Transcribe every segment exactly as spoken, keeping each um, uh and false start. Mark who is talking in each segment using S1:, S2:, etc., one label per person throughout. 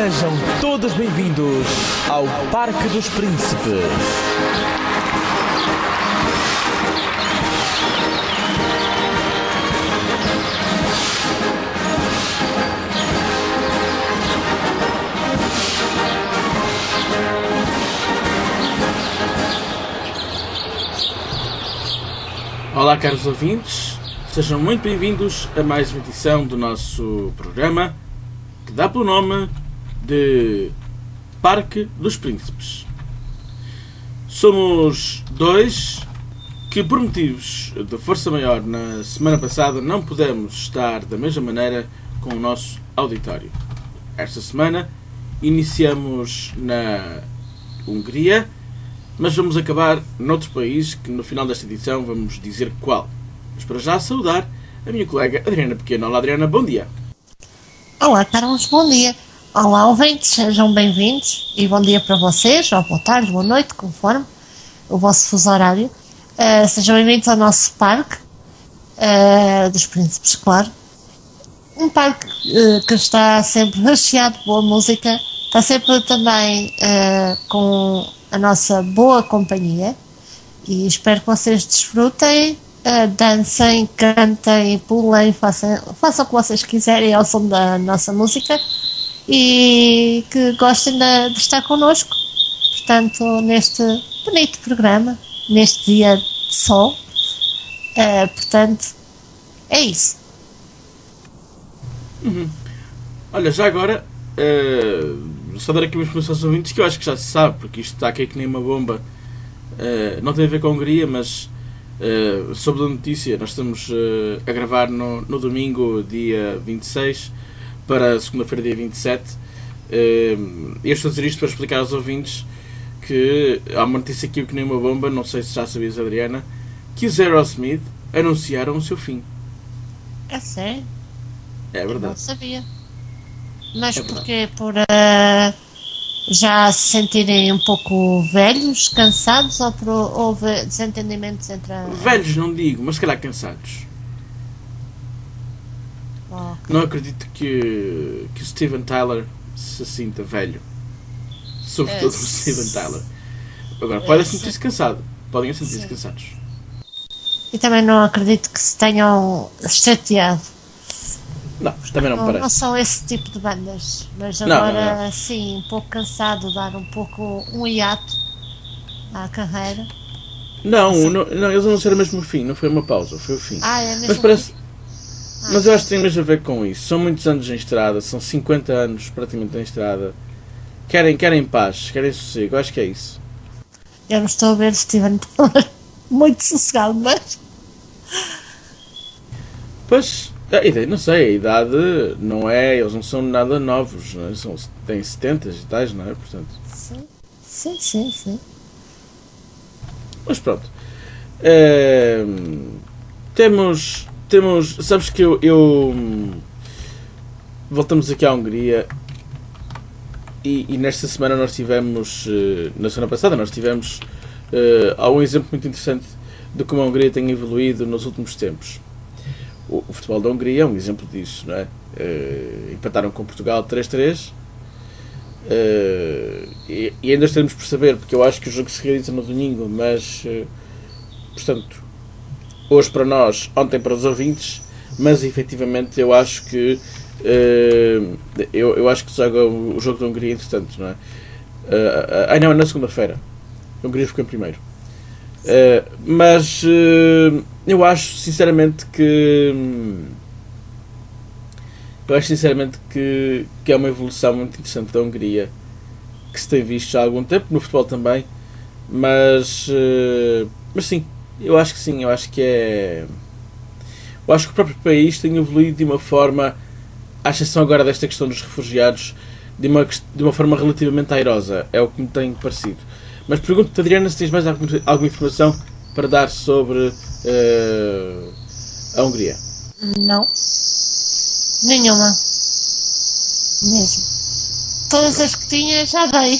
S1: Sejam todos bem-vindos ao Parque dos Príncipes.
S2: Olá, caros ouvintes, sejam muito bem-vindos a mais uma edição do nosso programa que dá pelo nome de Parque dos Príncipes. Somos dois que, por motivos de força maior, na semana passada não pudemos estar da mesma maneira com o nosso auditório. Esta semana iniciamos na Hungria, mas vamos acabar noutro país que no final desta edição vamos dizer qual. Mas para já saudar a minha colega Adriana Pequeno. Olá, Adriana, bom dia.
S3: Olá, Carlos, bom dia. Olá, ouvintes, sejam bem-vindos e bom dia para vocês, ou boa tarde, boa noite, conforme o vosso fuso horário. Uh, sejam bem-vindos ao nosso parque uh, dos Príncipes, claro. Um parque uh, que está sempre recheado de boa música, está sempre também uh, com a nossa boa companhia e espero que vocês desfrutem, uh, dancem, cantem, pulem, façam, façam o que vocês quiserem ao som da nossa música e que gostem de, de estar connosco, portanto, neste bonito programa, neste dia de sol. Uh, portanto, é isso.
S2: Uhum. Olha, já agora uh... só dar aqui umas informações aos ouvintes que eu acho que já se sabe, porque isto está aqui que nem uma bomba. Uh, não tem a ver com a Hungria, mas uh, sobre a notícia, nós estamos uh, a gravar no, no domingo, dia vinte e seis, para segunda-feira, dia vinte e sete. Uh, eu estou a dizer isto para explicar aos ouvintes que há uma notícia aqui que nem uma bomba, não sei se já sabias, Adriana, que os Aerosmith anunciaram o seu fim.
S3: É sério?
S2: É verdade.
S3: Eu não sabia. Mas é porquê? Por uh, já se sentirem um pouco velhos, cansados, ou por houve desentendimentos entre a...
S2: Velhos não digo, mas se calhar cansados.
S3: Oh, okay.
S2: Não acredito que, que o Steven Tyler se sinta velho. Sobretudo
S3: é,
S2: o Steven Tyler. Agora, podem
S3: é,
S2: sentir-se cansados. Podem sentir-se cansados.
S3: E também não acredito que se tenham chateado.
S2: Não, também não me
S3: Não,
S2: parece.
S3: não são esse tipo de bandas, mas
S2: Não,
S3: agora
S2: não, não.
S3: sim, um pouco cansado, dar um pouco um hiato à carreira.
S2: Não,
S3: Assim.
S2: não, não, eles anunciaram mesmo o fim, não foi uma pausa, foi o fim.
S3: Ah, é mesmo
S2: Mas parece.
S3: Ah,
S2: Mas eu acho que tem mesmo a ver com isso. São muitos anos em estrada, são cinquenta anos praticamente em estrada. Querem, querem paz, querem sossego, eu acho que é isso.
S3: Eu não estou a ver Steven Tyler muito sossegado, mas.
S2: Pois, a ideia, não sei, a idade não é, eles não são nada novos, não é? São, têm setenta e tais, não é? Portanto.
S3: Sim, sim, sim. sim.
S2: Mas pronto. Uh, temos, temos. Sabes que eu, eu. Voltamos aqui à Hungria e, e nesta semana nós tivemos. Uh, na semana passada nós tivemos uh, há um exemplo muito interessante de como a Hungria tem evoluído nos últimos tempos. O, o futebol da Hungria é um exemplo disso, não é? Uh, empataram com Portugal três a três. Uh, e, e ainda estaremos por saber, porque eu acho que o jogo se realiza no domingo, mas uh, portanto, hoje para nós, ontem para os ouvintes, mas efetivamente eu acho que uh, eu, eu acho que se joga o, o jogo da Hungria entretanto, não é? Uh, ah não, é na segunda-feira. A Hungria ficou em primeiro. Uh, mas uh, eu acho sinceramente que eu acho sinceramente que, que é uma evolução muito interessante da Hungria, que se tem visto já há algum tempo, no futebol também, mas, uh, mas sim, eu acho que sim, eu acho que é. Eu acho que o próprio país tem evoluído de uma forma, à exceção agora desta questão dos refugiados, de uma, de uma forma relativamente airosa, é o que me tem parecido. Mas pergunto-te, Adriana, se tens mais alguma, alguma informação para dar sobre uh, a Hungria.
S3: Não. Nenhuma. Mesmo. Todas as que tinha já dei.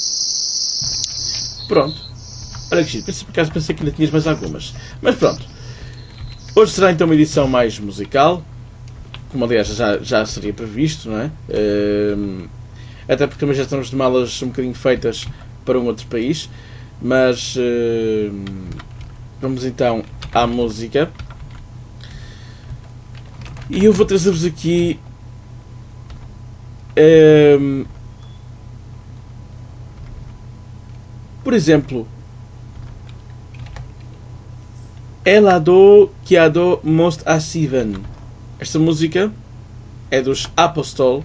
S2: Pronto. Olha que giro. Por acaso pensei que ainda tinhas mais algumas. Mas pronto. Hoje será então uma edição mais musical. Como aliás já, já seria previsto, não é? Uh, até porque também já estamos de malas um bocadinho feitas para um outro país. Mas uh, vamos então à música. E eu vou trazer-vos aqui um, por exemplo, Elado Kiado Most Asivan. Esta música é dos Apostol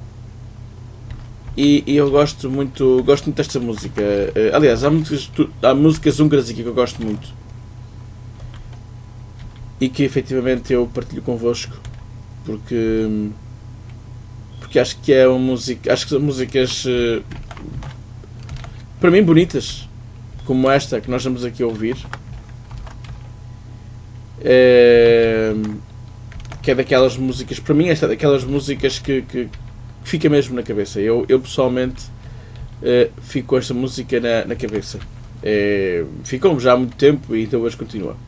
S2: e, e eu gosto muito, gosto muito desta música. Uh, aliás, há músicas, há músicas húngaras aqui que eu gosto muito e que efetivamente eu partilho convosco porque porque acho que é uma música, acho que são músicas uh, para mim bonitas, como esta que nós estamos aqui a ouvir. Uh, que é daquelas músicas, para mim esta é daquelas músicas que, que, que fica mesmo na cabeça. Eu, eu pessoalmente uh, fico com esta música na, na cabeça. Uh, ficou já há muito tempo e então hoje continua.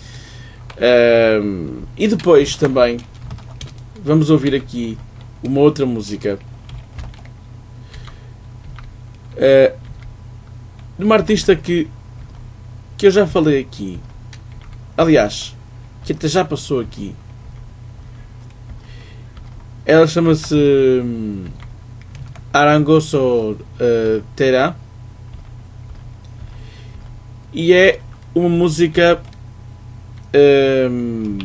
S2: Uh, e depois também vamos ouvir aqui uma outra música uh, de uma artista que, que eu já falei aqui. Aliás, que até já passou aqui. Ela chama-se um, Arangoso uh, Tera e é uma música um,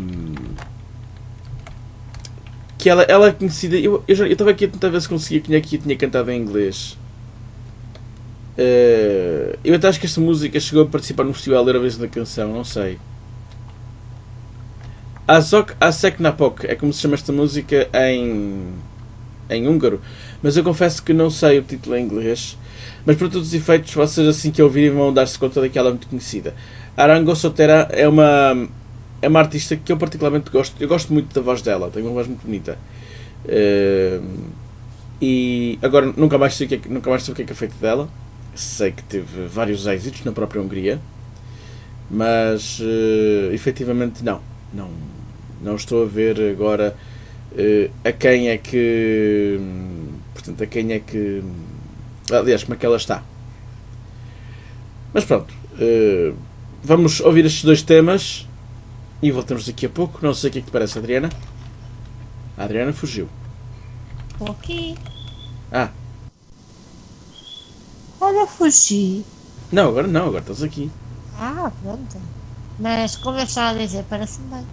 S2: que ela, ela é conhecida. Eu estava aqui a tentar ver se conseguia quem é que tinha cantado em inglês. Uh, eu até acho que esta música chegou a participar no Festival Eurovisão da Canção, não sei. Azok Aseknapok é como se chama esta música em, em húngaro, mas eu confesso que não sei o título em inglês. Mas para todos os efeitos, vocês assim que ouvirem vão dar-se conta de que ela é muito conhecida. Arango Sotera é uma, é uma artista que eu particularmente gosto. Eu gosto muito da voz dela, tem uma voz muito bonita. Uh, e agora nunca mais sei o que é, nunca mais sei o que é, que é feito dela. Sei que teve vários êxitos na própria Hungria, mas uh, efetivamente não. Não, não estou a ver agora uh, a quem é que. Portanto, a quem é que. Aliás, como é que ela está. Mas pronto. Uh, vamos ouvir estes dois temas e voltamos daqui a pouco. Não sei o que é que te parece, Adriana. A Adriana fugiu.
S3: Estou aqui.
S2: Ah.
S3: Olha, fugi.
S2: Não, agora não, agora estás aqui.
S3: Ah, pronto. Mas como eu estava a dizer, parece-me bem.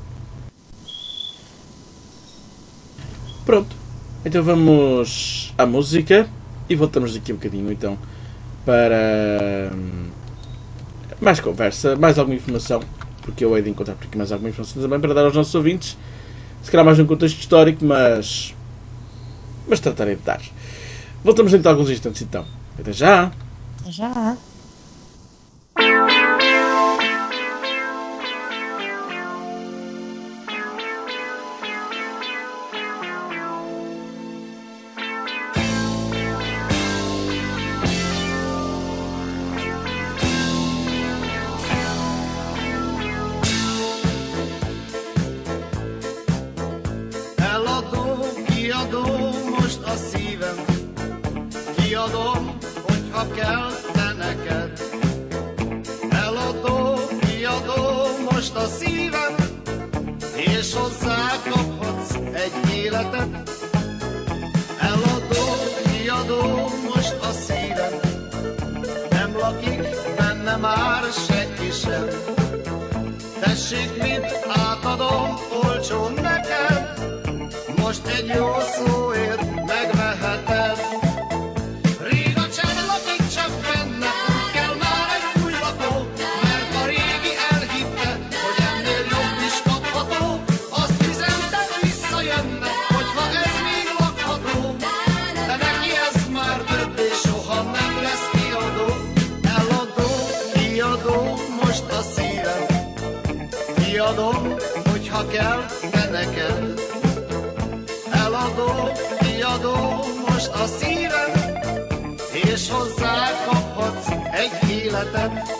S2: Pronto. Então vamos à música e voltamos daqui a um bocadinho então para mais conversa, mais alguma informação, porque eu hei de encontrar por aqui mais alguma informação também para dar aos nossos ouvintes. Se calhar mais num contexto histórico, mas mas tratarei de dar. Voltamos dentro de alguns instantes então. Até já!
S3: Até já!
S4: Kiadom, hogyha kell te neked. Eladom, kiadom most a szívem, és hozzá kaphatsz egy életet. Eladom, kiadom most a szívem, nem lakik benne már senki sem. Tessék, mind átadom olcsón neked, most egy jó szóért megveheted. Rég a csend lakik csak benne, kell már egy új lakó, mert a régi elhitte, hogy ennél jobb is kapható. Azt üzentem, visszajönne, hogyha ez még lakható, de neki ez már több és soha nem lesz kiadó. Eladó, kiadó most a szívem, kiadom, hogyha kell te neked. Eladó, kiadó most a szívem, és hozzá kaphatsz egy életet.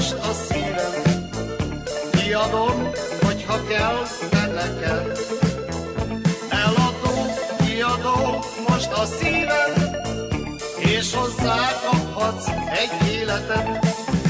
S4: most a szívem, kiadom, hogyha kell, de neked. Eladom, kiadom most a szívem, és hozzá kaphatsz egy életet.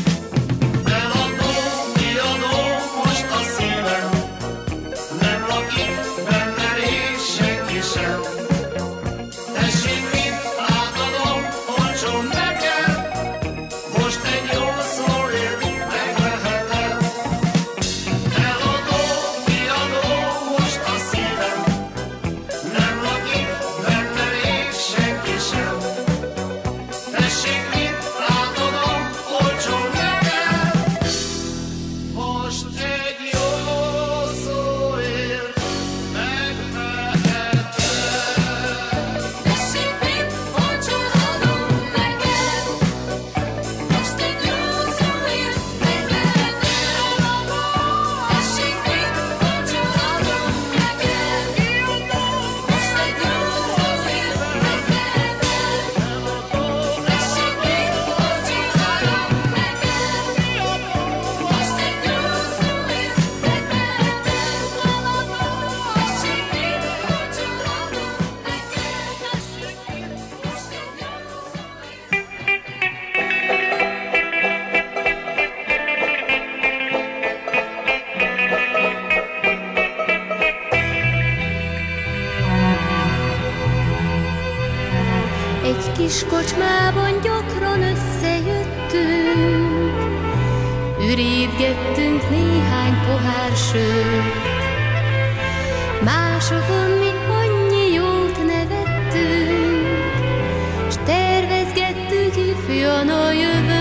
S4: Eladom, kiadom most a szívem, nem lakik benne rég senki sem. Tessék, mit átadom, olcsón neked, most egy jó szóért megveheted. Eladom, kiadom most a szívem, nem lakik benne rég senki sem. Tessék, mit átadom, olcsón neked, most egy jó szóért megveheted.
S5: Tessék, mit olcsón adom neked, most egy jó szóért megveheted. Tessék, mit olcsón adom neked, most egy jó szóért megveheted. Tessék, mit olcsón adom neked, most egy jó szóért
S6: Egy kis kocsmában gyakran összejöttünk, ürítgettünk néhány pohár sört. Másokon mi annyi jót nevettünk, s tervezgettük ifjan a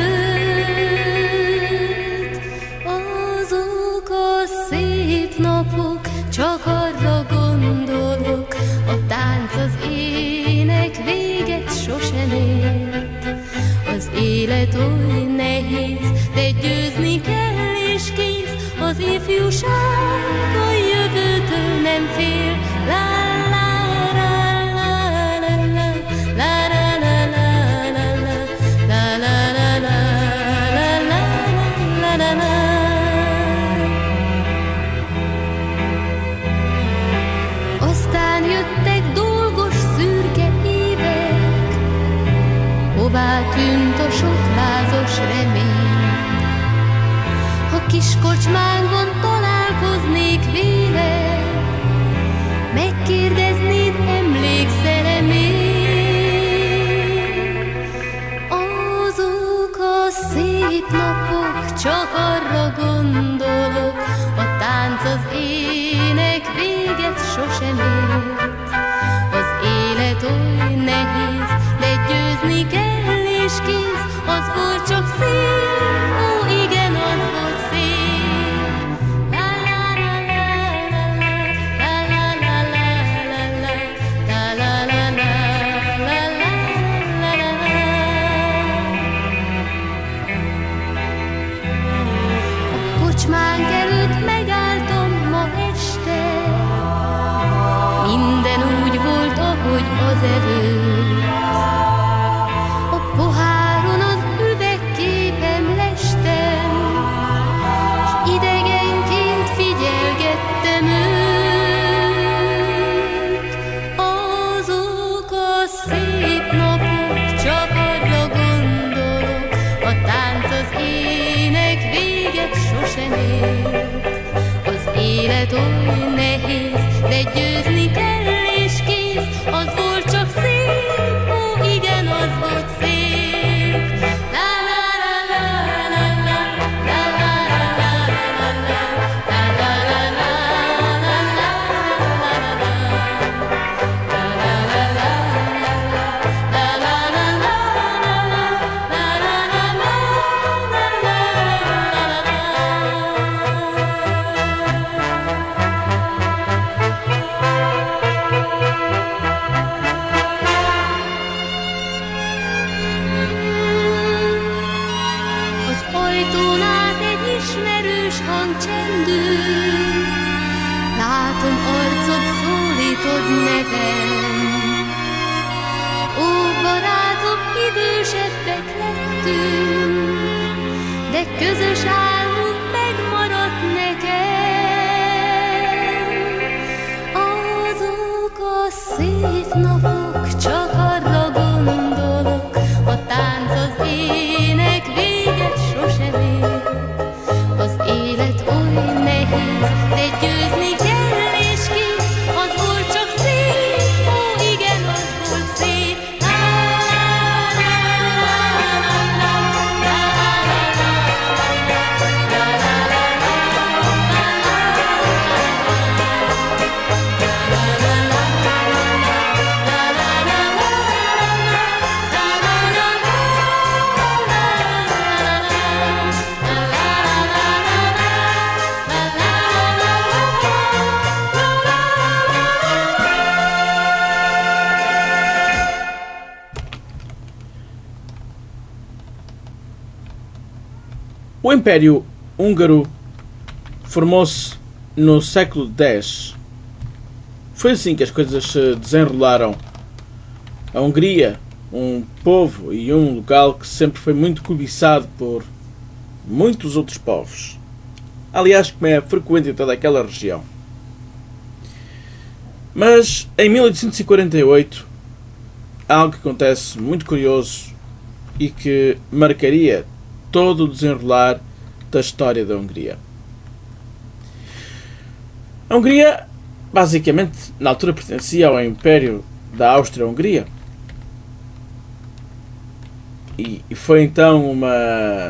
S6: jövőt. Azok a szép napok, csak arra gondolok, a tánc, az ének véget sosem ért. Az élet oly nehéz, de győzni kell és kész, az ifjúság a jövőtől nem fél. La la la la la la la la la la la la la la la la. Aztán jöttek dolgos szürke évek, hová tűnt a sok lázas remény. Ha kis kocsmánkban találkoznék véled, megkérdeznéd, emlékszel-e még? Azok a szép napok, csak arra gondolok, a tánc, az ének véget sosem ért. Az élet oly nehéz, de győzni kell és kész, az volt csak szép, ó igen, az volt szép. La la la la la la la la la la la la la la la la la. A kocsmánk előtt megálltam ma este, minden úgy volt, ahogy az előtt. A poháron az üvegképen lestem, s idegenként figyelgettem őt. Azok a szép napok, csak arra gondolok, a tánc, az ének véget sosem ért. Az élet oly nehéz, de győzni kell és kész, az volt csak szép, ó igen, az volt szép. La la la la la la la la la la la la la
S5: látom arcod, szólítod nevem. Ó, barátom, idősebbek lettünk,
S6: de közös álmunk megmaradt nekem. Azok a szép napok, csak arra gondolok, a tánc, az ének véget sosem ér. Az élet oly nehéz, de győzni kell és kész, az volt csak szép, ó igen, az volt szép.
S2: O Império Húngaro formou-se no século dez. Foi assim que as coisas se desenrolaram. A Hungria, um povo e um local que sempre foi muito cobiçado por muitos outros povos. Aliás, como é frequente em toda aquela região. Mas em mil oitocentos e quarenta e oito, há algo que acontece muito curioso e que marcaria todo o desenrolar da história da Hungria. A Hungria, basicamente, na altura pertencia ao Império da Áustria-Hungria. E, e foi então uma,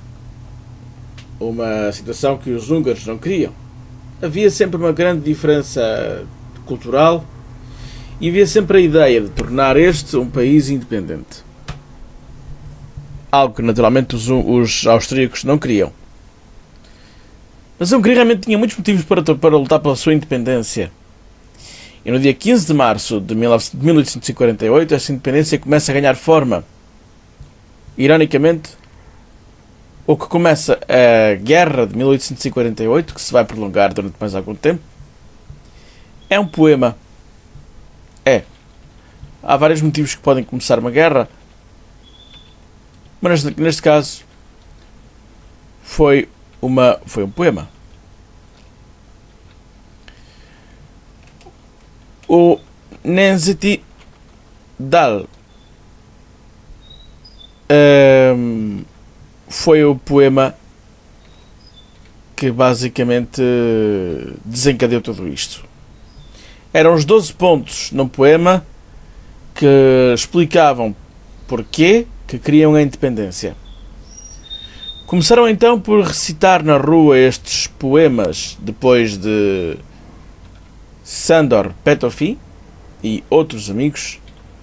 S2: uma situação que os húngaros não queriam. Havia sempre uma grande diferença cultural e havia sempre a ideia de tornar este um país independente. Algo que naturalmente os, os austríacos não queriam. Mas a Hungria realmente tinha muitos motivos para, para lutar pela sua independência. E no dia quinze de março de mil oitocentos e quarenta e oito, essa independência começa a ganhar forma. Ironicamente, o que começa a Guerra de mil oitocentos e quarenta e oito, que se vai prolongar durante mais algum tempo, é um poema. É. Há vários motivos que podem começar uma guerra, mas neste, neste caso foi, uma, foi um poema. O Nemzeti Dal um, foi o poema que basicamente desencadeou tudo isto. Eram os doze pontos num poema que explicavam porquê que queriam a independência. Começaram então por recitar na rua estes poemas depois de Sándor Petőfi e outros amigos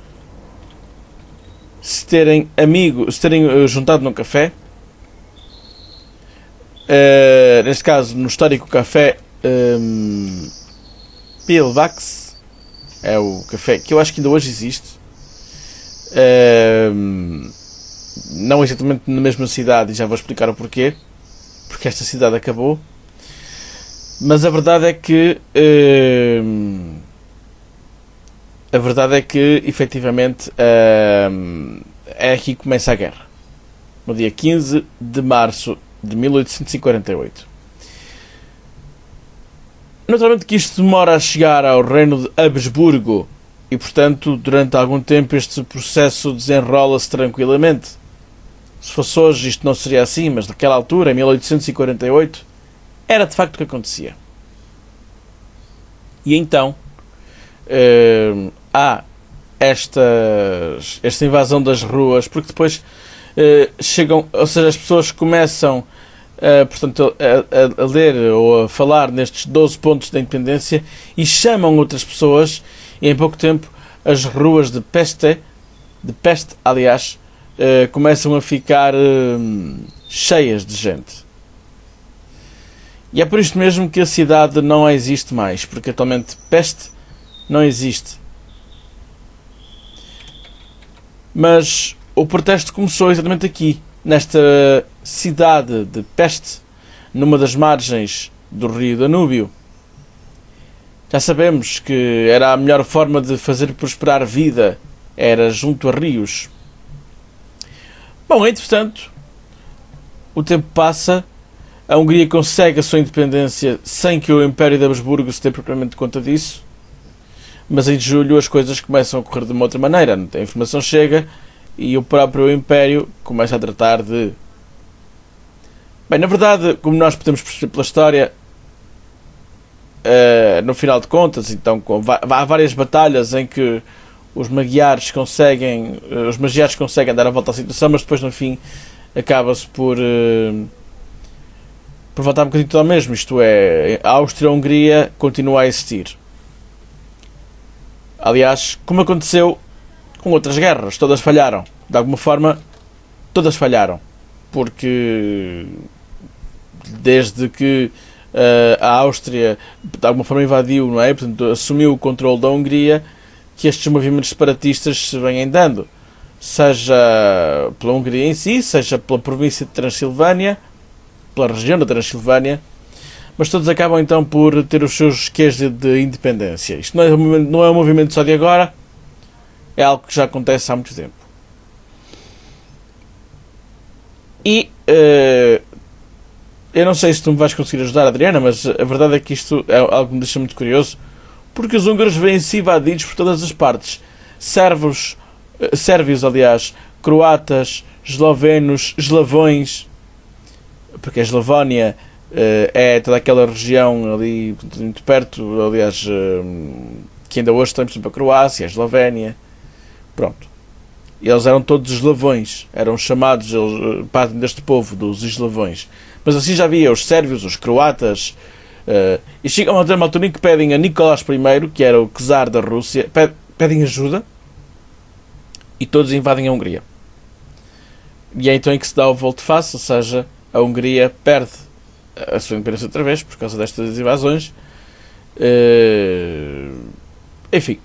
S2: se terem, amigo, se terem juntado num café. Uh, neste caso, no histórico café um, Pilvax, é o café que eu acho que ainda hoje existe. Uh, não exatamente na mesma cidade, e já vou explicar o porquê, porque esta cidade acabou, mas a verdade é que uh, a verdade é que efetivamente uh, é aqui que começa a guerra, no dia quinze de março de mil oitocentos e quarenta e oito. Naturalmente que isto demora a chegar ao reino de Habsburgo, e, portanto, durante algum tempo este processo desenrola-se tranquilamente. Se fosse hoje isto não seria assim, mas naquela altura, em mil oitocentos e quarenta e oito, era de facto o que acontecia. E então uh, há estas, esta invasão das ruas, porque depois uh, chegam, ou seja, as pessoas começam uh, portanto, a, a, a ler ou a falar nestes doze pontos da independência e chamam outras pessoas. E em pouco tempo as ruas de Peste, de Peste, aliás, uh, começam a ficar uh, cheias de gente. E é por isto mesmo que a cidade não existe mais, porque atualmente Peste não existe. Mas o protesto começou exatamente aqui, nesta cidade de Peste, numa das margens do rio Danúbio. Já sabemos que era a melhor forma de fazer prosperar a vida, era junto a rios. Bom, entretanto, o tempo passa, a Hungria consegue a sua independência sem que o Império de Habsburgo se tenha propriamente conta disso, mas em julho as coisas começam a correr de uma outra maneira. A informação chega e o próprio Império começa a tratar de... Bem, na verdade, como nós podemos perceber pela história, uh, no final de contas, então, com, há várias batalhas em que os magiares conseguem, uh, os magiares conseguem dar a volta à situação, mas depois, no fim, acaba-se por, uh, por voltar um bocadinho tudo ao mesmo. Isto é, a Áustria-Hungria continua a existir. Aliás, como aconteceu com outras guerras, todas falharam. De alguma forma, todas falharam. Porque desde que uh, a Áustria de alguma forma invadiu, não é? Portanto, assumiu o controle da Hungria, que estes movimentos separatistas se vêm dando. Seja pela Hungria em si, seja pela província de Transilvânia, pela região da Transilvânia, mas todos acabam então por ter os seus quês de, de independência. Isto não é, não é um movimento só de agora, é algo que já acontece há muito tempo. E uh, eu não sei se tu me vais conseguir ajudar, Adriana, mas a verdade é que isto é algo que me deixa muito curioso, porque os húngaros vêm-se invadidos por todas as partes. Sérvios, uh, sérvios, aliás, croatas, eslovenos, eslavões, porque a Eslavónia uh, é toda aquela região ali muito perto, aliás, uh, que ainda hoje temos a Croácia, a Eslovénia, pronto. Eles eram todos eslavões, eram chamados, eles partem deste povo, dos eslavões. Mas assim já havia os sérvios, os croatas, uh, e chegam a ter uma altura em que pedem a Nicolás I, que era o czar da Rússia, pedem ajuda, e todos invadem a Hungria. E é então em que se dá o volte-face, ou seja, a Hungria perde a sua independência outra vez, por causa destas invasões. Uh, enfim.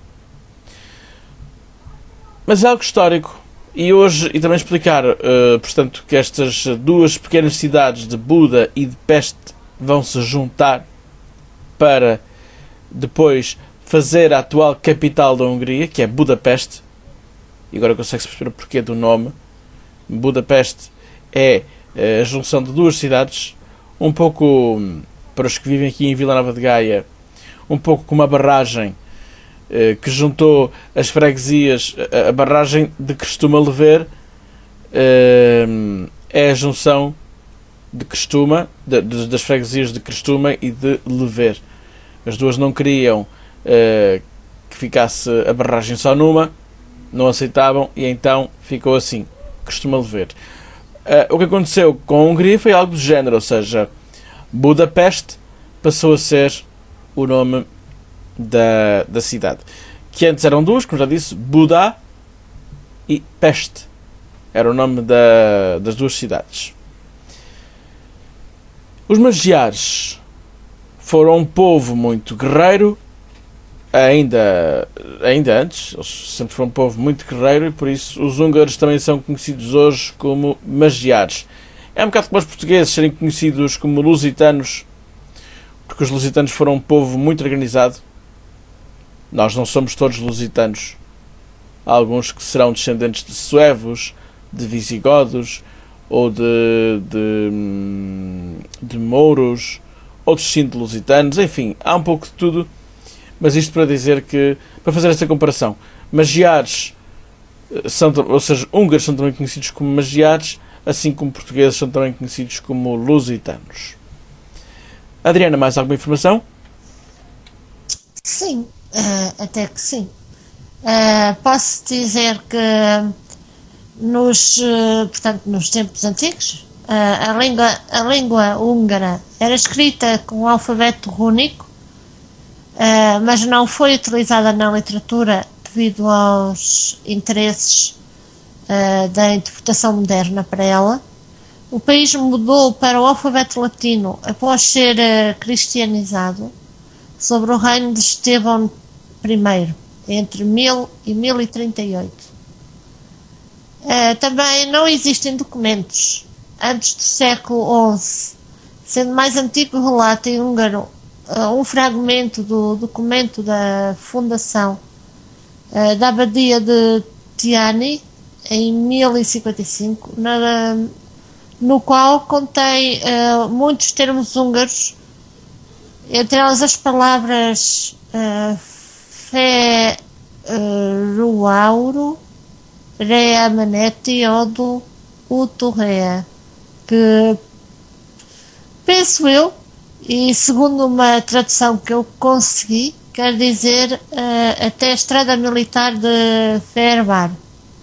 S2: Mas é algo histórico, e hoje, e também explicar, uh, portanto, que estas duas pequenas cidades de Buda e de Peste vão se juntar para depois fazer a atual capital da Hungria, que é Budapeste, e agora consegue-se perceber o porquê do nome. Budapeste é uh, a junção de duas cidades, um pouco, para os que vivem aqui em Vila Nova de Gaia, um pouco como uma barragem que juntou as freguesias, a barragem de Crestuma-Lever é a junção de Crestuma, das freguesias de Crestuma e de Lever. As duas não queriam que ficasse a barragem só numa, não aceitavam, e então ficou assim, Crestuma-Lever. O que aconteceu com a Hungria foi algo do género, ou seja, Budapeste passou a ser o nome Da, da cidade, que antes eram duas, como já disse, Buda e Peste, era o nome da, das duas cidades. Os magiares foram um povo muito guerreiro, ainda, ainda antes, eles sempre foram um povo muito guerreiro, e por isso os húngaros também são conhecidos hoje como magiares. É um bocado como os portugueses serem conhecidos como lusitanos, porque os lusitanos foram um povo muito organizado. Nós não somos todos lusitanos. Há alguns que serão descendentes de suevos, de visigodos, ou de, de, de mouros, outros sim de lusitanos, enfim, há um pouco de tudo, mas isto para dizer que, para fazer esta comparação, magiares, são, ou seja, húngaros são também conhecidos como magiares, assim como portugueses são também conhecidos como lusitanos. Adriana, mais alguma informação?
S3: Sim. Uh, até que sim. Uh, posso dizer que nos, uh, portanto, nos tempos antigos, uh, a, língua, a língua húngara era escrita com o alfabeto rúnico, uh, mas não foi utilizada na literatura devido aos interesses uh, da interpretação moderna para ela. O país mudou para o alfabeto latino após ser uh, cristianizado sobre o reino de Estevão I, entre mil e mil e trinta e oito. Uh, também não existem documentos antes do século onze, sendo mais antigo o relato em húngaro uh, um fragmento do documento da fundação uh, da abadia de Tiani, em mil e cinquenta e cinco, na, no qual contém uh, muitos termos húngaros, entre elas as palavras uh, Feruauro, Rea Maneti, Odo, Uturrea, que penso eu, e segundo uma tradução que eu consegui, quer dizer uh, até a estrada militar de Ferbar.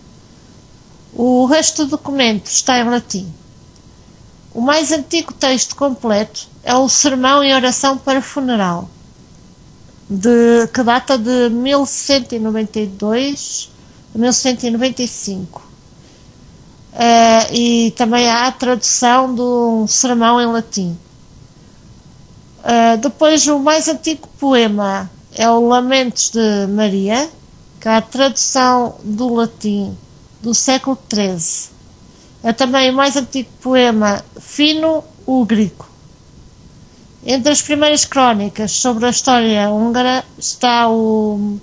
S3: O resto do documento está em latim. O mais antigo texto completo é o Sermão e Oração para Funeral, de, que data de mil cento e noventa e dois a mil cento e noventa e cinco. Uh, e também há a tradução de um sermão em latim. Uh, depois, o mais antigo poema é o Lamentos de Maria, que é a tradução do latim do século treze. É também o mais antigo poema fino-úgrico. Entre as primeiras crónicas sobre a história húngara está o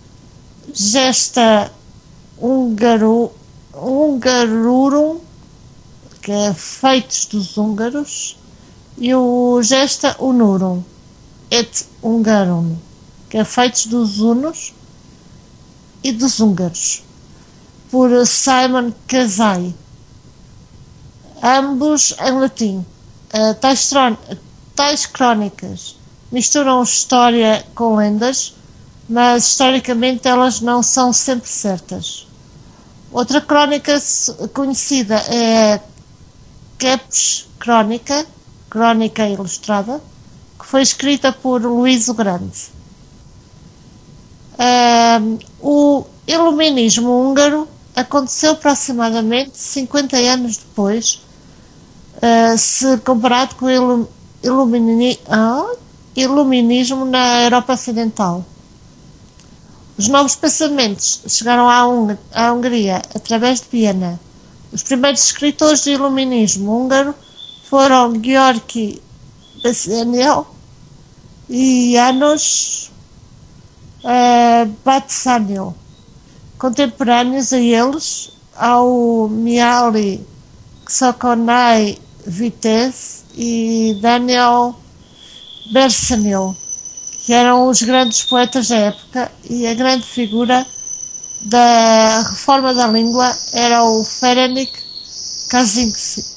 S3: Gesta Hungaru, Hungarurum, que é Feitos dos Húngaros, e o Gesta Unurum et Hungarum, que é Feitos dos Hunos e dos Húngaros, por Simon Kazai, ambos em latim. Uh, tais, tron- tais crónicas misturam história com lendas, mas historicamente elas não são sempre certas. Outra crónica conhecida é a Kepes Crónica, Crónica Ilustrada, que foi escrita por Luís o Grande. Uh, o iluminismo húngaro aconteceu aproximadamente cinquenta anos depois, uh, se comparado com o ilu- ilumini- ah, iluminismo na Europa Ocidental. Os novos pensamentos chegaram à, Hung- à Hungria através de Viena. Os primeiros escritores do iluminismo húngaro foram Georgi Beszéniel e János uh, Batthyány. Contemporâneos a eles, ao Mihály Csikszentmihalyi Vitez e Daniel Beszéniel, que eram os grandes poetas da época, e a grande figura da reforma da língua era o Ferenc Kazinczy.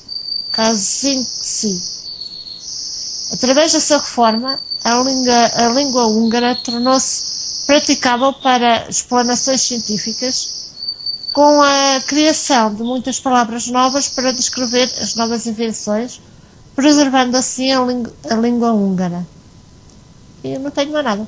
S3: Através dessa reforma, a língua, a língua húngara tornou-se praticável para explanações científicas, com a criação de muitas palavras novas para descrever as novas invenções, preservando assim a, ling- a língua húngara. E eu não tenho mais nada.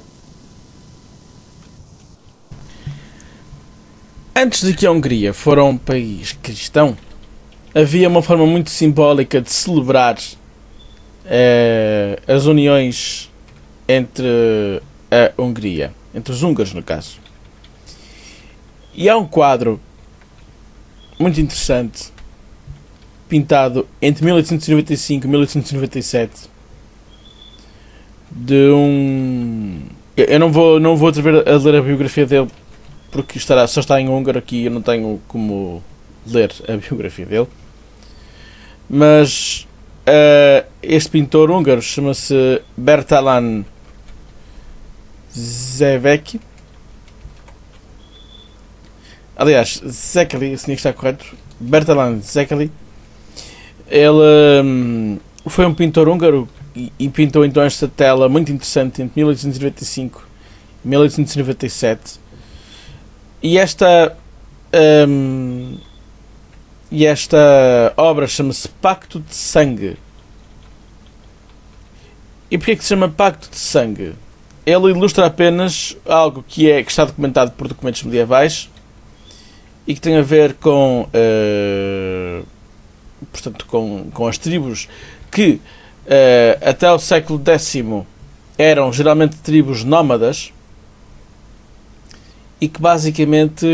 S2: Antes de que a Hungria fora um país cristão, havia uma forma muito simbólica de celebrar eh, as uniões entre a Hungria, entre os húngaros no caso. E há um quadro muito interessante, pintado entre mil oitocentos e noventa e cinco e mil oitocentos e noventa e sete, de um... Eu não vou, não vou atrever a ler a biografia dele, porque estará, só está em húngaro aqui e eu não tenho como ler a biografia dele. Mas uh, este pintor húngaro chama-se Bertalan Székely. Aliás, Székely, se tinha que estar correto. Bertalan Székely. Ele um, foi um pintor húngaro e, e pintou então esta tela muito interessante entre mil oitocentos e noventa e cinco e mil oitocentos e noventa e sete. E esta um, e esta obra chama-se Pacto de Sangue. E porquê que se chama Pacto de Sangue? Ele ilustra apenas algo que, é, que está documentado por documentos medievais e que tem a ver com, uh, portanto, com, com as tribos que uh, até o século décimo eram geralmente tribos nómadas e que basicamente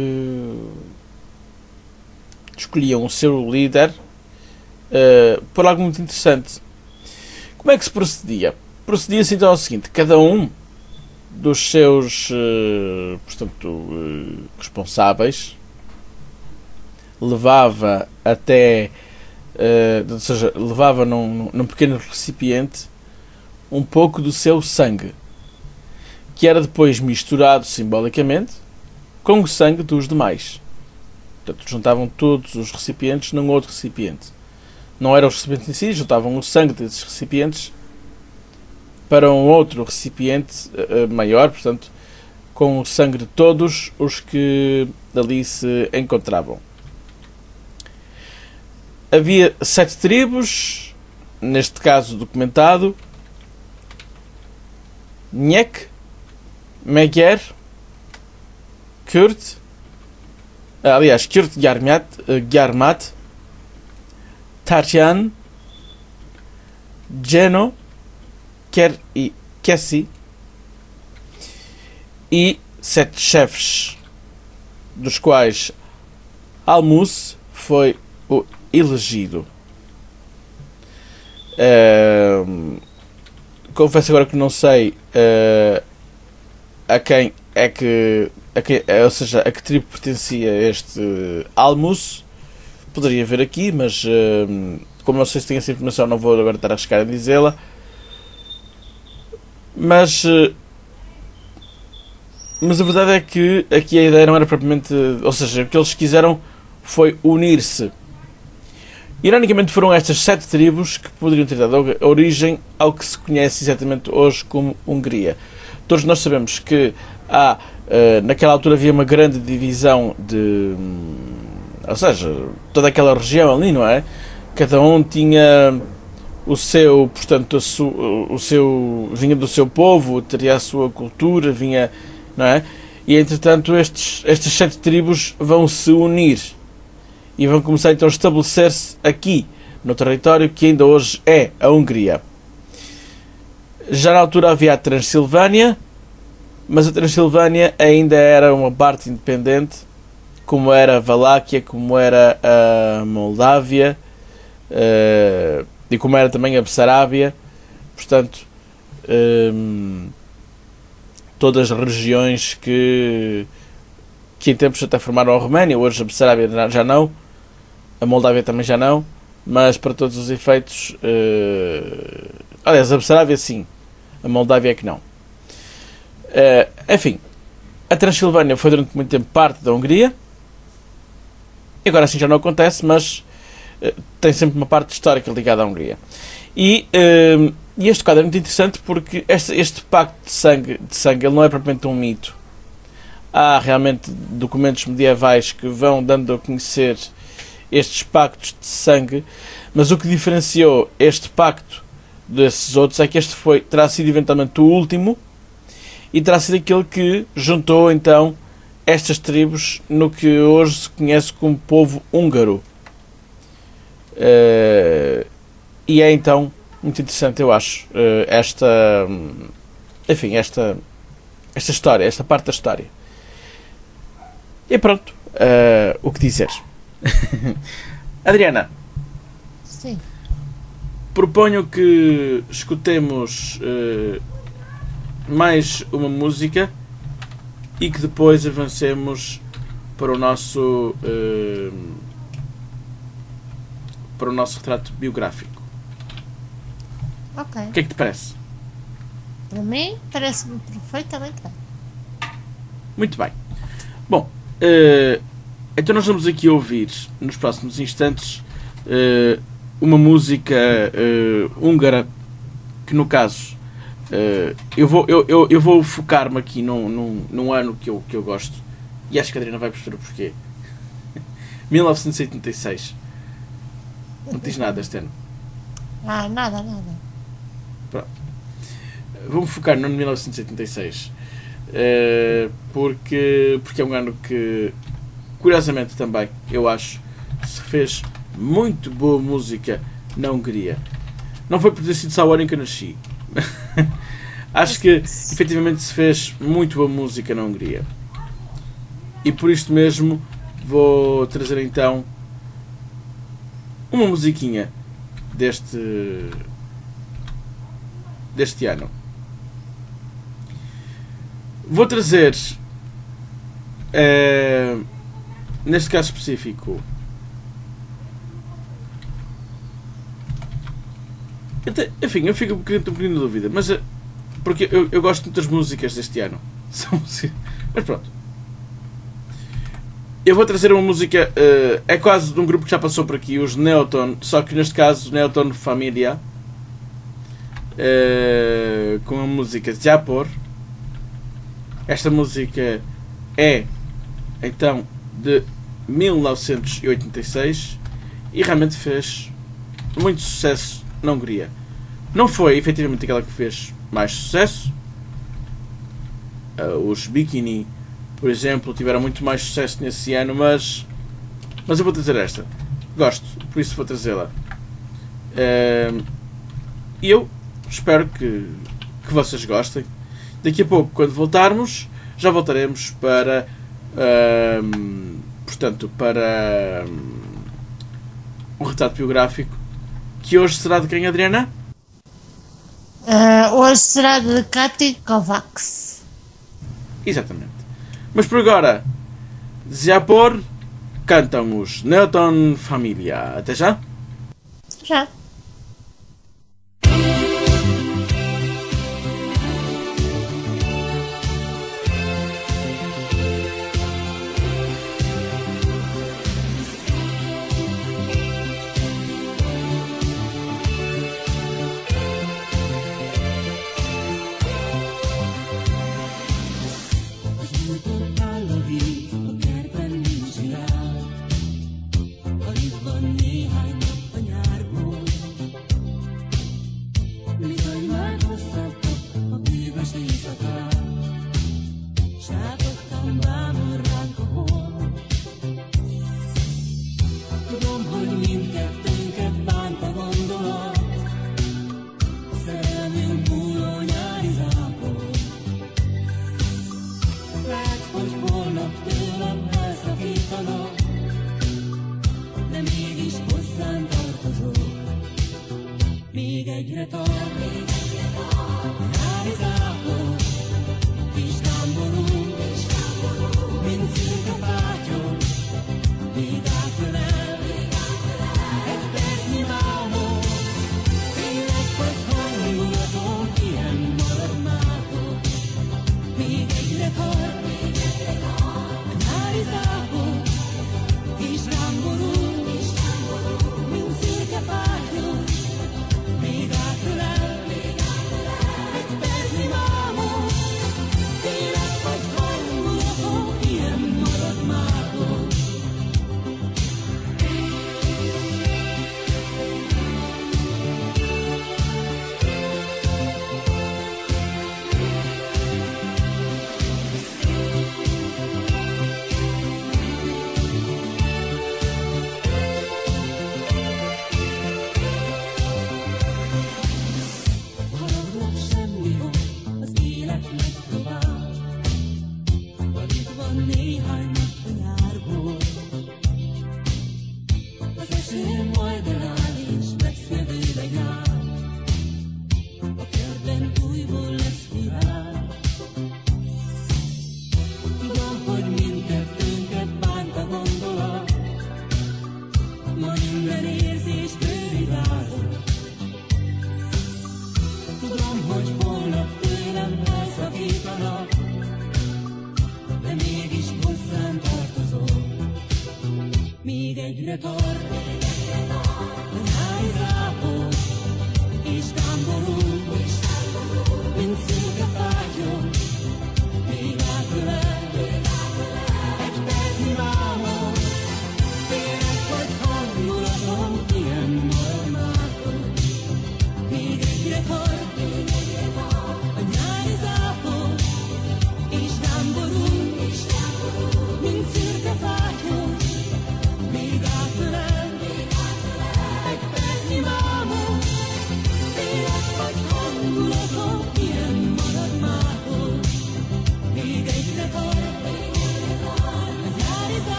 S2: escolhiam o seu líder uh, por algo muito interessante. Como é que se procedia? Procedia-se então ao seguinte: cada um dos seus uh, portanto, uh, responsáveis levava até uh, ou seja, levava num, num pequeno recipiente um pouco do seu sangue, que era depois misturado simbolicamente com o sangue dos demais. Portanto, juntavam todos os recipientes num outro recipiente. Não eram os recipientes em si, juntavam o sangue desses recipientes para um outro recipiente uh, maior, portanto, com o sangue de todos os que ali se encontravam. Havia sete tribos, neste caso documentado: Nhek, Meguer, Kurt, aliás, Kurt Gyarmat, Gyarmat, Tarjan, Geno, Ker e Kessi, e sete chefes, dos quais Almus foi o elegido. Uh, confesso agora que não sei uh, a quem é que, a quem, ou seja, a que tribo pertencia este Almus. Poderia ver aqui, mas uh, como não sei se tem essa informação, não vou agora estar a arriscar a dizê-la. Mas uh, mas a verdade é que aqui a ideia não era propriamente, ou seja, o que eles quiseram foi unir-se. Ironicamente, foram estas sete tribos que poderiam ter dado origem ao que se conhece exatamente hoje como Hungria. Todos nós sabemos que há, uh, naquela altura havia uma grande divisão de, ou seja, toda aquela região ali, não é? Cada um tinha o seu, portanto, a su, o seu, vinha do seu povo, teria a sua cultura, vinha, não é? E entretanto estes, estas sete tribos vão se unir e vão começar então a estabelecer-se aqui, no território que ainda hoje é a Hungria. Já na altura havia a Transilvânia, mas a Transilvânia ainda era uma parte independente, como era a Valáquia, como era a Moldávia, uh, e como era também a Bessarábia. Portanto, um, todas as regiões que, que em tempos até formaram a Roménia. Hoje a Bessarábia já não, a Moldávia também já não, mas para todos os efeitos, uh, aliás, a Bessarábia sim, a Moldávia é que não. Uh, enfim, a Transilvânia foi durante muito tempo parte da Hungria, e agora assim já não acontece, mas uh, tem sempre uma parte histórica ligada à Hungria. E, uh, e este quadro é muito interessante porque este, este pacto de sangue, de sangue ele não é propriamente um mito. Há realmente documentos medievais que vão dando a conhecer estes pactos de sangue, mas o que diferenciou este pacto desses outros é que este foi, terá sido eventualmente o último, e terá sido aquele que juntou então estas tribos no que hoje se conhece como povo húngaro. Uh, e é então muito interessante, eu acho, uh, esta, enfim, esta, esta história, esta parte da história. E pronto, uh, o que dizer? Adriana.
S3: Sim.
S2: Proponho que escutemos uh, mais uma música e que depois avancemos para o nosso uh, para o nosso retrato biográfico.
S3: Ok.
S2: O que é que te parece?
S3: Para mim, parece-me perfeitamente bem.
S2: Muito bem. Bom, uh, então nós vamos aqui ouvir nos próximos instantes uh, uma música uh, húngara que, no caso, uh, eu vou, eu, eu, eu vou focar-me aqui num, num, num ano que eu, que eu gosto, e acho que a Adriana vai perceber o porquê. mil novecentos e oitenta e seis. Não te diz nada este ano.
S3: Ah, nada, nada.
S2: Pronto. Vou-me focar no mil novecentos e oitenta e seis, uh, porque, porque é um ano que, curiosamente também, eu acho, se fez muito boa música na Hungria. Não foi por ter sido só o ano em que eu nasci. Acho que efetivamente se fez muito boa música na Hungria. E por isto mesmo vou trazer então uma musiquinha deste deste ano. Vou trazer uh, neste caso específico Até, enfim, eu fico um bocadinho, um bocadinho de dúvida, mas eh, porque eu, eu gosto muito das músicas deste ano. São músicas- Mas pronto. Eu vou trazer uma música, eh, é quase de um grupo que já passou por aqui, os Neoton, só que neste caso Neoton Família, eh, com a música Japor. Esta música é então de mil novecentos e oitenta e seis e realmente fez muito sucesso na Hungria. Não foi efetivamente aquela que fez mais sucesso. Uh, os Bikini, por exemplo, tiveram muito mais sucesso nesse ano, mas mas eu vou trazer esta. Gosto, por isso vou trazê-la. Uh, E eu espero que, que vocês gostem. Daqui a pouco, quando voltarmos, já voltaremos para uh, portanto, para um, um retrato biográfico que hoje será de quem, Adriana?
S3: Ah, hoje será de Katy Kovacs.
S2: Exatamente. Mas por agora, Japor cantam os Neoton Família. Até já.
S3: Já.
S7: Tudom, hogy mindkettőnket bánt a gondolat, szerelmünk múló nyári zápor. Lehet, hogy holnap tőlem elszakítanak, de mégis hozzám tartozol. Még egyre tart, a nyári zápor, kis támború, mint szürke fátyol, még átölel, egy percnyi mámor, tényleg, hogy hangulatom ilyen marad mától. Még egyre tart, a nyári zápor, kis támború, mint szürke fátyol, még átölel, egy percnyi mámor, tényleg, hogy hangulatom ilyen marad mától. Maradok semmi van, az élet megpróbál. Alig van néhány nap a nyárból. Az eső majd eláll és megszövőbe nyár. A kertben újból lesz virág. Tudom, hogy mindkettőnket bánt a gondolat. Ma minden érzés bőrigázol. Tudom, hogy holnap tőlem elszakítanak, de mégis hozzám tartozol. Még egyre tart, a nyári zápor, és támború, mint szürke fátyol, még átölel, egy percnyi mámor, tényleg, hogy hangulatom ilyen marad mától. Még egyre tart, a nyári zápor, és támború, mint szürke fátyol, még átölel,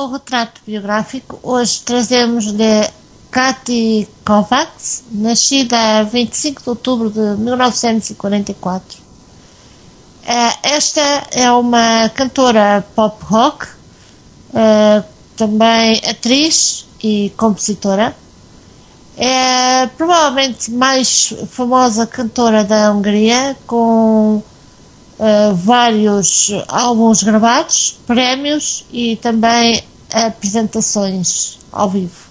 S3: o retrato biográfico, hoje trazemos-lhe Kati Kovacs, nascida a vinte e cinco de outubro de mil novecentos e quarenta e quatro. Esta é uma cantora pop rock, também atriz e compositora. É provavelmente mais famosa cantora da Hungria, com uh, vários álbuns gravados, prémios e também apresentações ao vivo.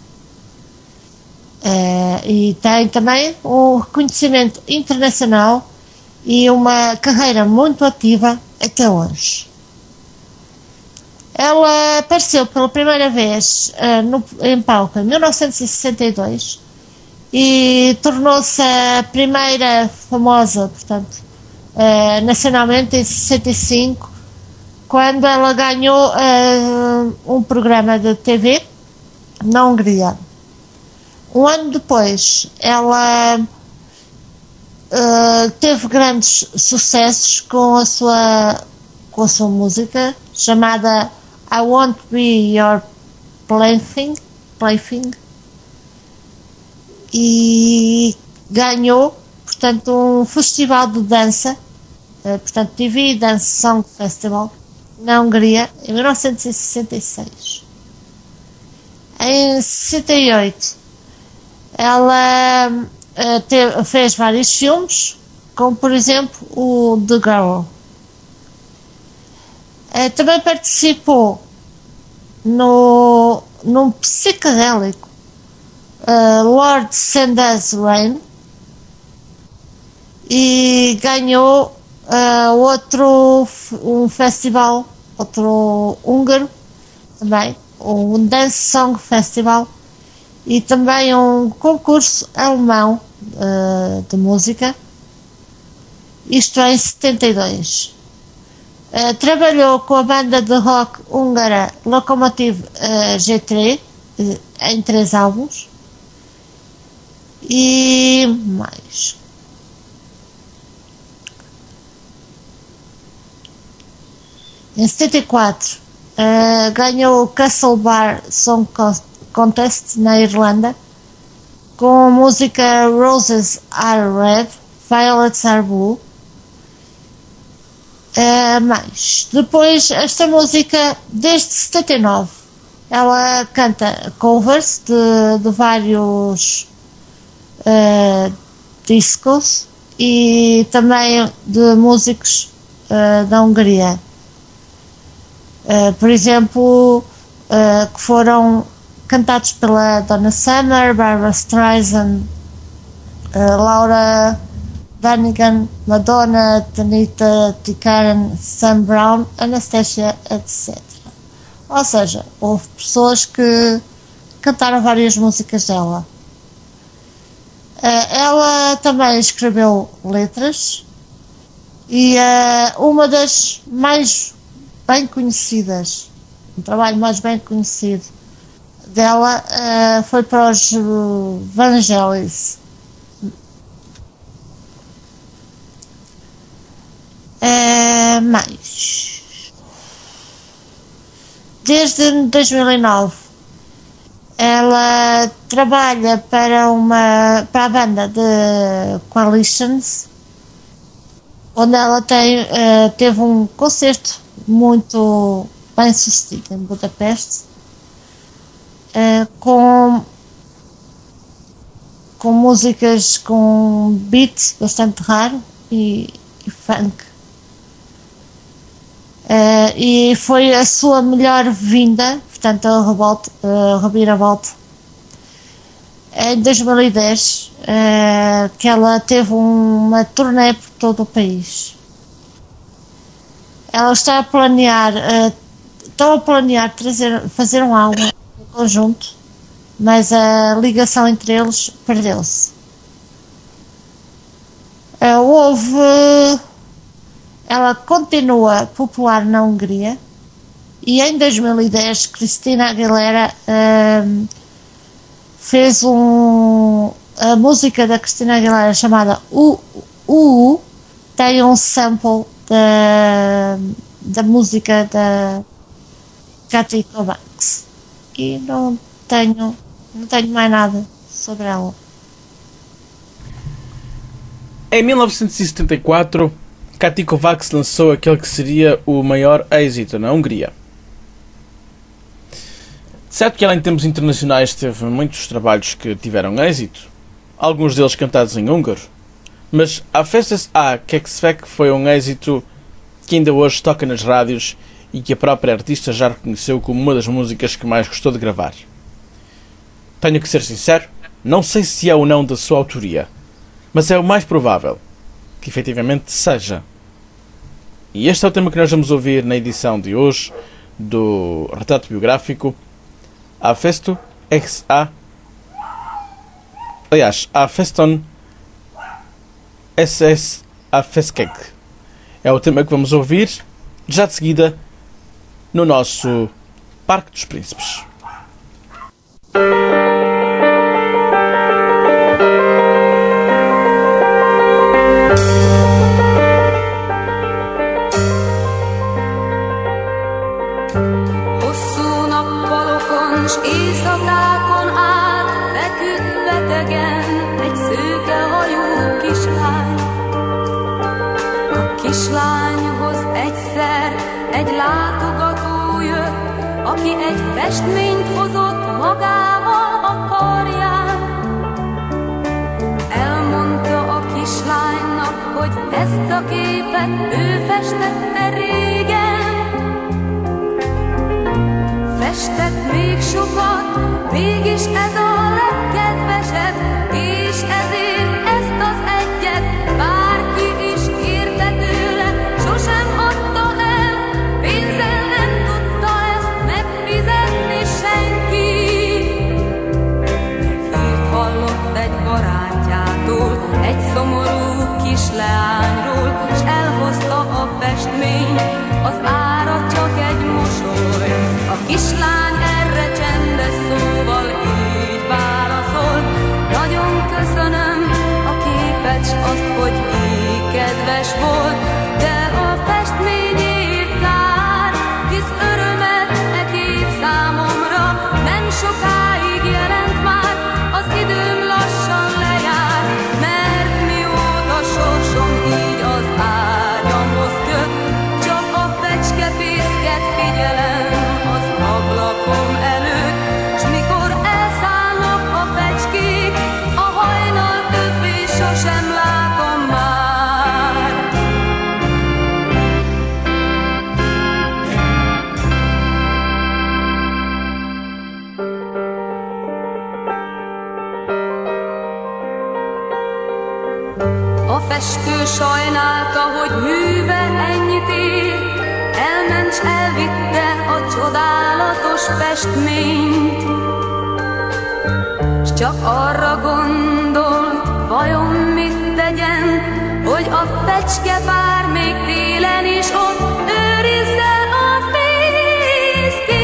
S3: Uh, e tem também um reconhecimento internacional e uma carreira muito ativa até hoje. Ela apareceu pela primeira vez uh, no, em palco em mil novecentos e sessenta e dois e tornou-se a primeira famosa, portanto, uh, nacionalmente em sessenta e cinco, quando ela ganhou uh, um programa de T V na Hungria. Um ano depois, ela uh, teve grandes sucessos com a sua, com a sua música, chamada I Won't Be Your Plaything, Plaything, e ganhou, portanto, um festival de dança, uh, portanto, T V Dance Song Festival, na Hungria, em mil novecentos e sessenta e seis. Em sessenta e oito, ela uh, teve, fez vários filmes, como, por exemplo, o The Girl. Uh, também participou no, num psicodélico uh, Lord Send Us Rain e ganhou uh, outro um festival, outro húngaro também, um Dance Song Festival e também um concurso alemão uh, de música, isto em setenta e dois. Uh, trabalhou com a banda de rock húngara Lokomotiv uh, G três uh, em três álbuns. E mais. Em setenta e quatro uh, ganhou o Castle Bar Song Contest na Irlanda com a música Roses Are Red, Violets Are Blue. Uh, mais. Depois, esta música, desde setenta e nove, ela canta covers de, de vários uh, discos e também de músicos uh, da Hungria. Uh, por exemplo, uh, que foram cantados pela Donna Summer, Barbra Streisand, uh, Laura Branigan, Madonna, Tanita Tikaram, Sam Brown, Anastasia, etcétera. Ou seja, houve pessoas que cantaram várias músicas dela. Ela também escreveu letras e uma das mais bem conhecidas, um trabalho mais bem conhecido dela foi para os Vangelis. Uh, mais. Desde dois mil e nove ela trabalha para uma para a banda de Coalitions, onde ela tem, uh, teve um concerto muito bem sucedido em Budapeste, uh, com com músicas com beat bastante raro e, e funk. Uh, e foi a sua melhor vinda, portanto a revolta, uh, reviravolta, em dois mil e dez, uh, que ela teve uma turnê por todo o país. Ela está a planear, uh, estão a planear trazer, fazer um álbum em conjunto, mas a ligação entre eles perdeu-se. Uh, houve... Ela continua popular na Hungria e em dois mil e dez Cristina Aguilera um, fez um... a música da Cristina Aguilera chamada U U tem um sample da, da música da Kati Kovacs. e não tenho, não tenho mais nada sobre ela.
S2: Em mil novecentos e setenta e quatro, Kati Kovács lançou aquele que seria o maior êxito na Hungria. Certo que ela em termos internacionais teve muitos trabalhos que tiveram êxito, alguns deles cantados em húngaro, mas a Festas a Kekszfek foi um êxito que ainda hoje toca nas rádios e que a própria artista já reconheceu como uma das músicas que mais gostou de gravar. Tenho que ser sincero, não sei se é ou não da sua autoria, mas é o mais provável que efetivamente seja. E este é o tema que nós vamos ouvir na edição de hoje do Retrato Biográfico A Festo Ex A aliás, A Feston S S A Feskeg. É o tema que vamos ouvir já de seguida no nosso Parque dos Príncipes.
S6: Hosszú nappalokon s éjszakákon át feküdt betegen egy szőke hajú kislány. A kislányhoz egyszer egy látogató jött, aki egy festményt hozott magával a karján. Elmondta a kislánynak, hogy ezt a képet ő festette régen. Festett még sokat, mégis ez a legkedvesebb, és ezért ezt az egyet bárki is kérte tőle, sosem adta el, pénzzel nem tudta ezt megfizetni senki. Hírt hallott egy barátjától, egy szomorú kis leányról, s elhozta a festményt, az ára csak egy mosoly. A kislány erre csendes szóval így válaszol: nagyon köszönöm a képet, s azt, hogy így kedves volt, de a festményért kár, hisz örömet e kép számomra nem sokáig jelent már, az időm lassan lejár, mert mióta sorsom így az ágyamhoz köt, csak a fecskepészket figyelem az ablakom előtt, s mikor elszállnak a fecskék, a hajnal többé sosem látom már. A festő sajnálta, hogy műve ennyit ér, elment s elvitte a csodálatos festményt. S csak arra gondolt, vajon mit tegyen, hogy a fecskepár még télen is ott őrizze a fészkét.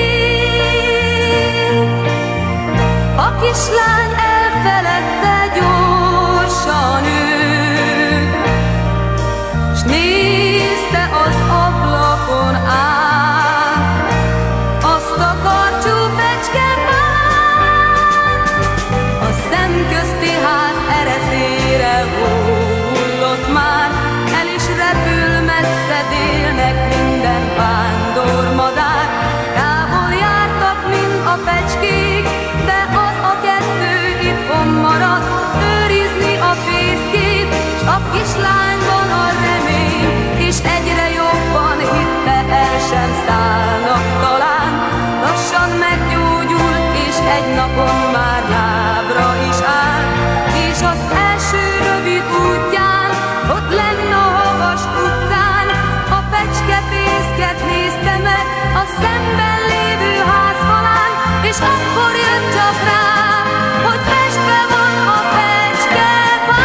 S6: A kislány elfeledte gyorsan őt, s nézte az ablakon át azt a karcsú fecskepárt. A szemközti ház ereszére hullott már, el is repül messze délnek minden vándormadár. Távol jártak mind a fecskék, de az a kettő itthon maradt, őrizni a fészkét, s a kislányban a remény, és egyre jobban hitte, el sem szállnak talán. Lassan meggyógyult, és egy napon már lábra is áll, és az első rövid útján, ott lenn a havas utcán, a fecskepészket nézte meg a szemben lévő ház falán, és akkor jött csak rá, hogy festve van a fecskepár.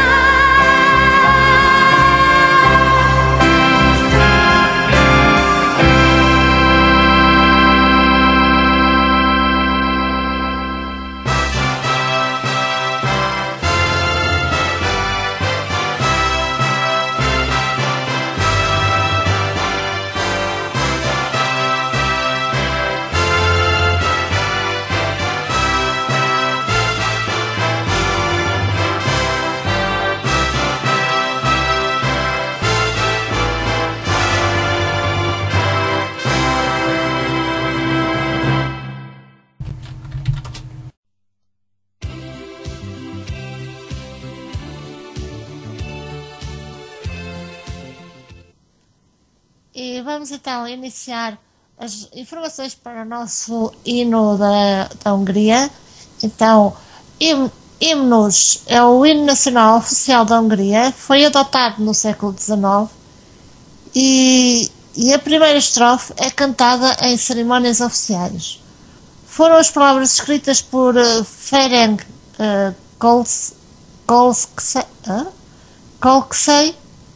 S3: E vamos então iniciar as informações para o nosso hino da, da Hungria. Então, him- himnos é o hino nacional oficial da Hungria, foi adotado no século dezenove e, e a primeira estrofe é cantada em cerimónias oficiais. Foram as palavras escritas por uh, Ferenc uh, Kols- Kolsksey, hã? Kolksey,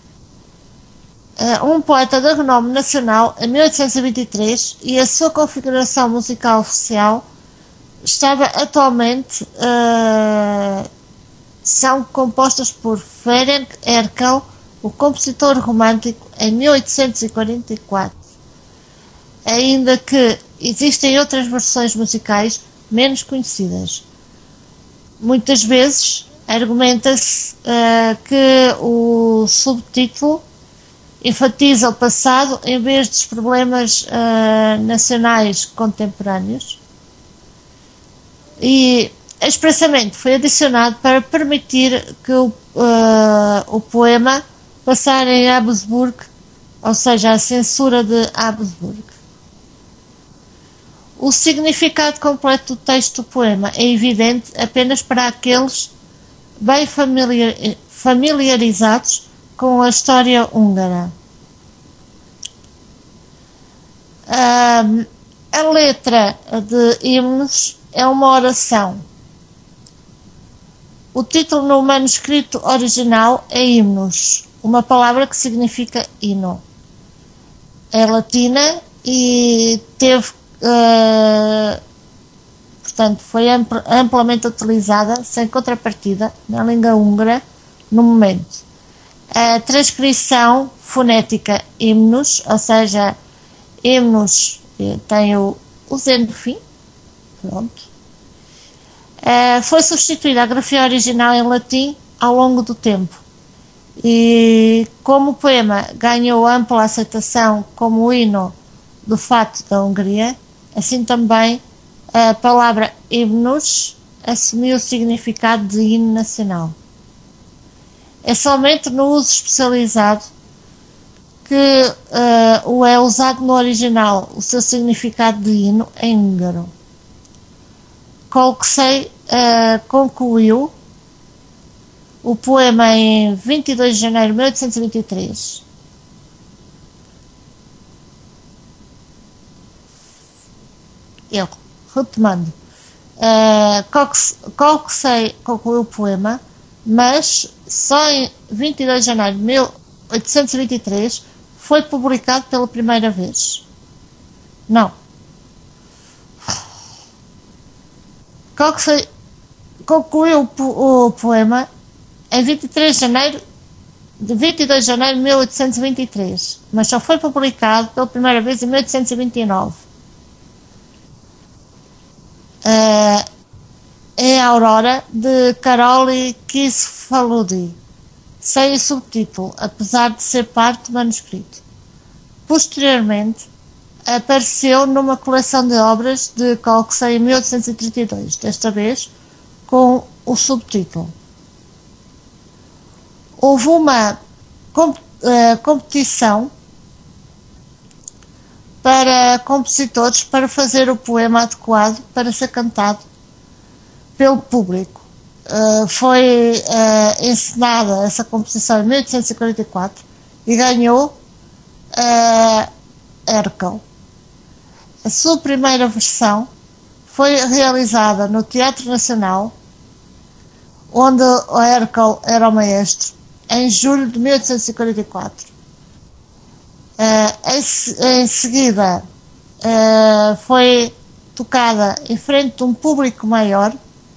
S3: uh, um poeta de renome nacional, em mil oitocentos e vinte e três, e a sua configuração musical oficial estava atualmente uh, são compostas por Ferenc Erkel, o compositor romântico, em mil oitocentos e quarenta e quatro. Ainda que existem outras versões musicais menos conhecidas. Muitas vezes argumenta-se uh, que o subtítulo enfatiza o passado em vez dos problemas uh, nacionais contemporâneos. E expressamente foi adicionado para permitir que o, uh, o poema passar em Habsburg, ou seja, a censura de Habsburg. O significado completo do texto do poema é evidente apenas para aqueles bem familiar, familiarizados com a história húngara. Um, a letra de himnos é uma oração. O título no manuscrito original é himnos, uma palavra que significa hino. É latina e teve, uh, portanto, foi ampl- amplamente utilizada, sem contrapartida, na língua húngara, no momento. A transcrição fonética himnos, ou seja, himnos tem o, o Z no fim, pronto. Uh, foi substituída a grafia original em latim ao longo do tempo. E como o poema ganhou ampla aceitação como o hino do fato da Hungria, assim também a palavra himnos assumiu o significado de hino nacional. É somente no uso especializado que uh, o é usado no original, o seu significado de hino em húngaro. Kolksey uh, concluiu o poema em vinte e dois de janeiro de mil oitocentos e vinte e três. Eu, retomando, uh, Kolksey concluiu o poema, mas só em vinte e dois de janeiro de mil oitocentos e vinte e três foi publicado pela primeira vez. Não. Kolksey concluiu o, po- o poema em vinte e três de janeiro de vinte e dois de janeiro de mil oitocentos e vinte e três, mas só foi publicado pela primeira vez em mil oitocentos e vinte e nove. Uh, é a Aurora de Karoli Kisfaludi, sem o subtítulo, apesar de ser parte do manuscrito. Posteriormente, apareceu numa coleção de obras de Kolksey em mil oitocentos e trinta e dois, desta vez com o subtítulo. Houve uma comp- uh, competição para compositores para fazer o poema adequado para ser cantado pelo público. Uh, foi uh, encenada essa composição em mil oitocentos e quarenta e quatro e ganhou uh, Erkel. A sua primeira versão foi realizada no Teatro Nacional, onde o Erkel era o maestro, em julho de mil oitocentos e quarenta e quatro. Uh, em, se- em seguida, uh, foi tocada em frente de um público maior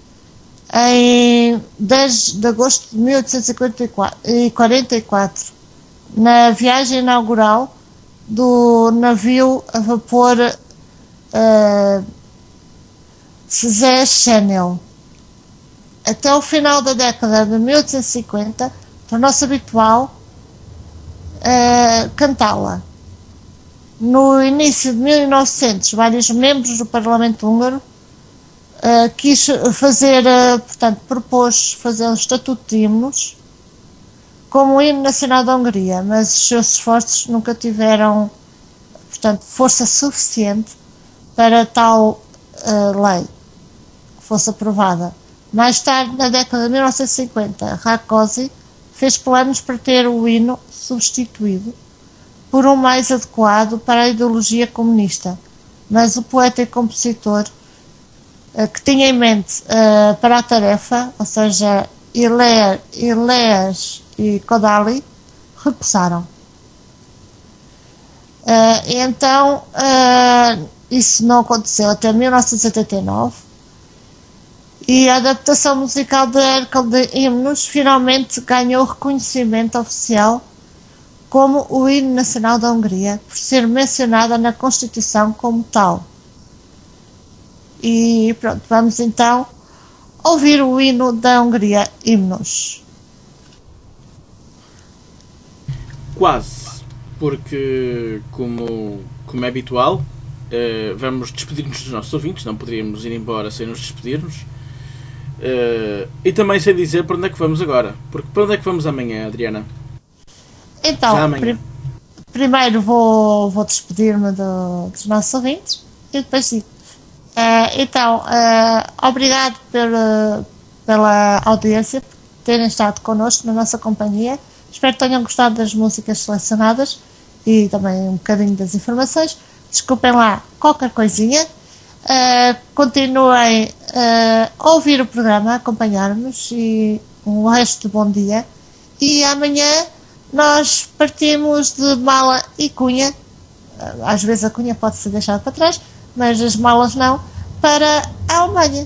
S3: em dez de agosto de mil oitocentos e quarenta e quatro, na viagem inaugural do navio a vapor uh, César Chanel. Até o final da década de mil oitocentos e cinquenta, tornou-se habitual uh, cantá-la. No início de mil e novecentos, vários membros do Parlamento húngaro uh, quis fazer, uh, portanto, propôs fazer um estatuto de himnos como o hino nacional da Hungria, mas os seus esforços nunca tiveram, portanto, força suficiente para tal uh, lei que fosse aprovada. Mais tarde, na década de mil novecentos e cinquenta, Rákosi fez planos para ter o hino substituído por um mais adequado para a ideologia comunista, mas o poeta e compositor uh, que tinha em mente uh, para a tarefa, ou seja, Ile- Ileas e Kodali, recusaram. Uh, e então, uh, isso não aconteceu até mil novecentos e oitenta e nove, e a adaptação musical de Herkel de Himnos finalmente ganhou reconhecimento oficial como o hino nacional da Hungria, por ser mencionada na Constituição como tal. E pronto, vamos então ouvir o hino da Hungria, Himnos.
S2: Quase, porque como, como é habitual, eh, vamos despedir-nos dos nossos ouvintes, não poderíamos ir embora sem nos despedirmos. Eh, e também sei dizer para onde é que vamos agora, porque para onde é que vamos amanhã, Adriana? Já
S3: Então,
S2: amanhã.
S3: pri- primeiro vou, vou despedir-me do- dos nossos ouvintes e depois digo. Eh, então, eh, obrigado pela, pela audiência, por terem estado connosco na nossa companhia. Espero que tenham gostado das músicas selecionadas e também um bocadinho das informações. Desculpem lá qualquer coisinha. Eh, continuem eh, a ouvir o programa, a acompanhar-nos e um resto de bom dia. E amanhã nós partimos de Mala e Cunha. Eh, Às vezes a Cunha pode ser deixada para trás, mas as malas não, para a Alemanha.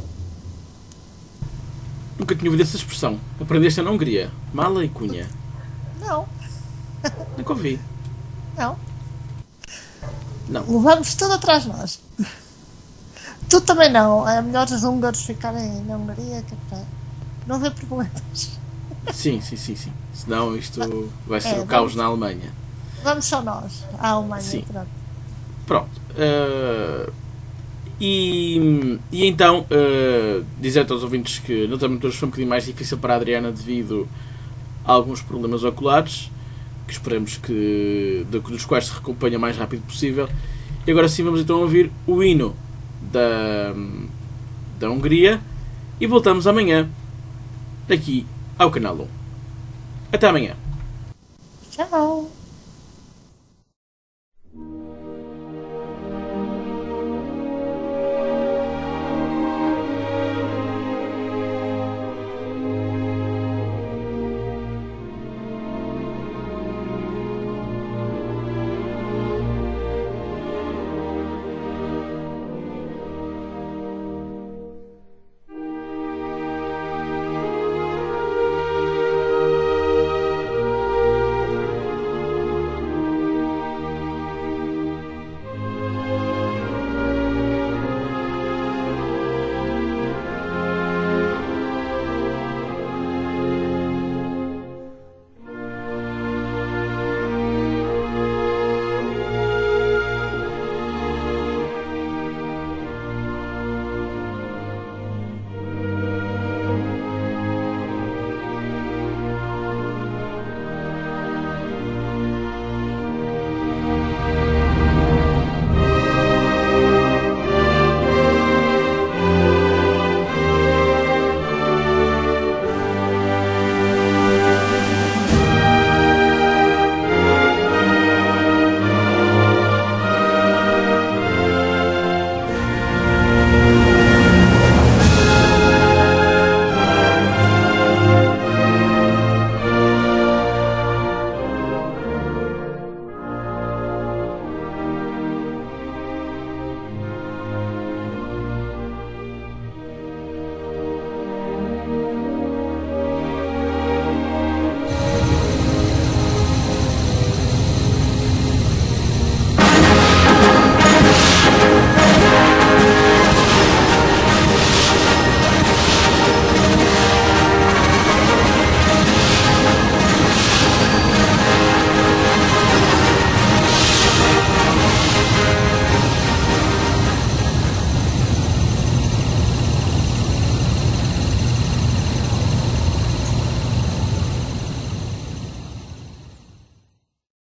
S2: Nunca tinha ouvido essa expressão. Aprendeste na Hungria. Mala e cunha.
S3: Não,
S2: Nunca ouvi.
S3: não.
S2: Não.
S3: Levamos tudo atrás de nós. Tu também não. É melhor os húngaros ficarem na Hungria, que é para não haver problemas.
S2: Sim, sim, sim, sim. Senão isto vai ser
S3: É,
S2: o caos
S3: vamos-
S2: na Alemanha.
S3: Vamos só nós, à Alemanha.
S2: Sim.
S3: Pronto.
S2: Pronto. eh, e, e então, eh, dizer aos ouvintes que notamente hoje foi um bocadinho mais difícil para a Adriana devido a alguns problemas oculares, que esperamos que, de- dos quais se recomponha o mais rápido possível. E agora sim vamos então ouvir o hino da, da Hungria e voltamos amanhã aqui ao canal um. Até amanhã.
S3: Tchau.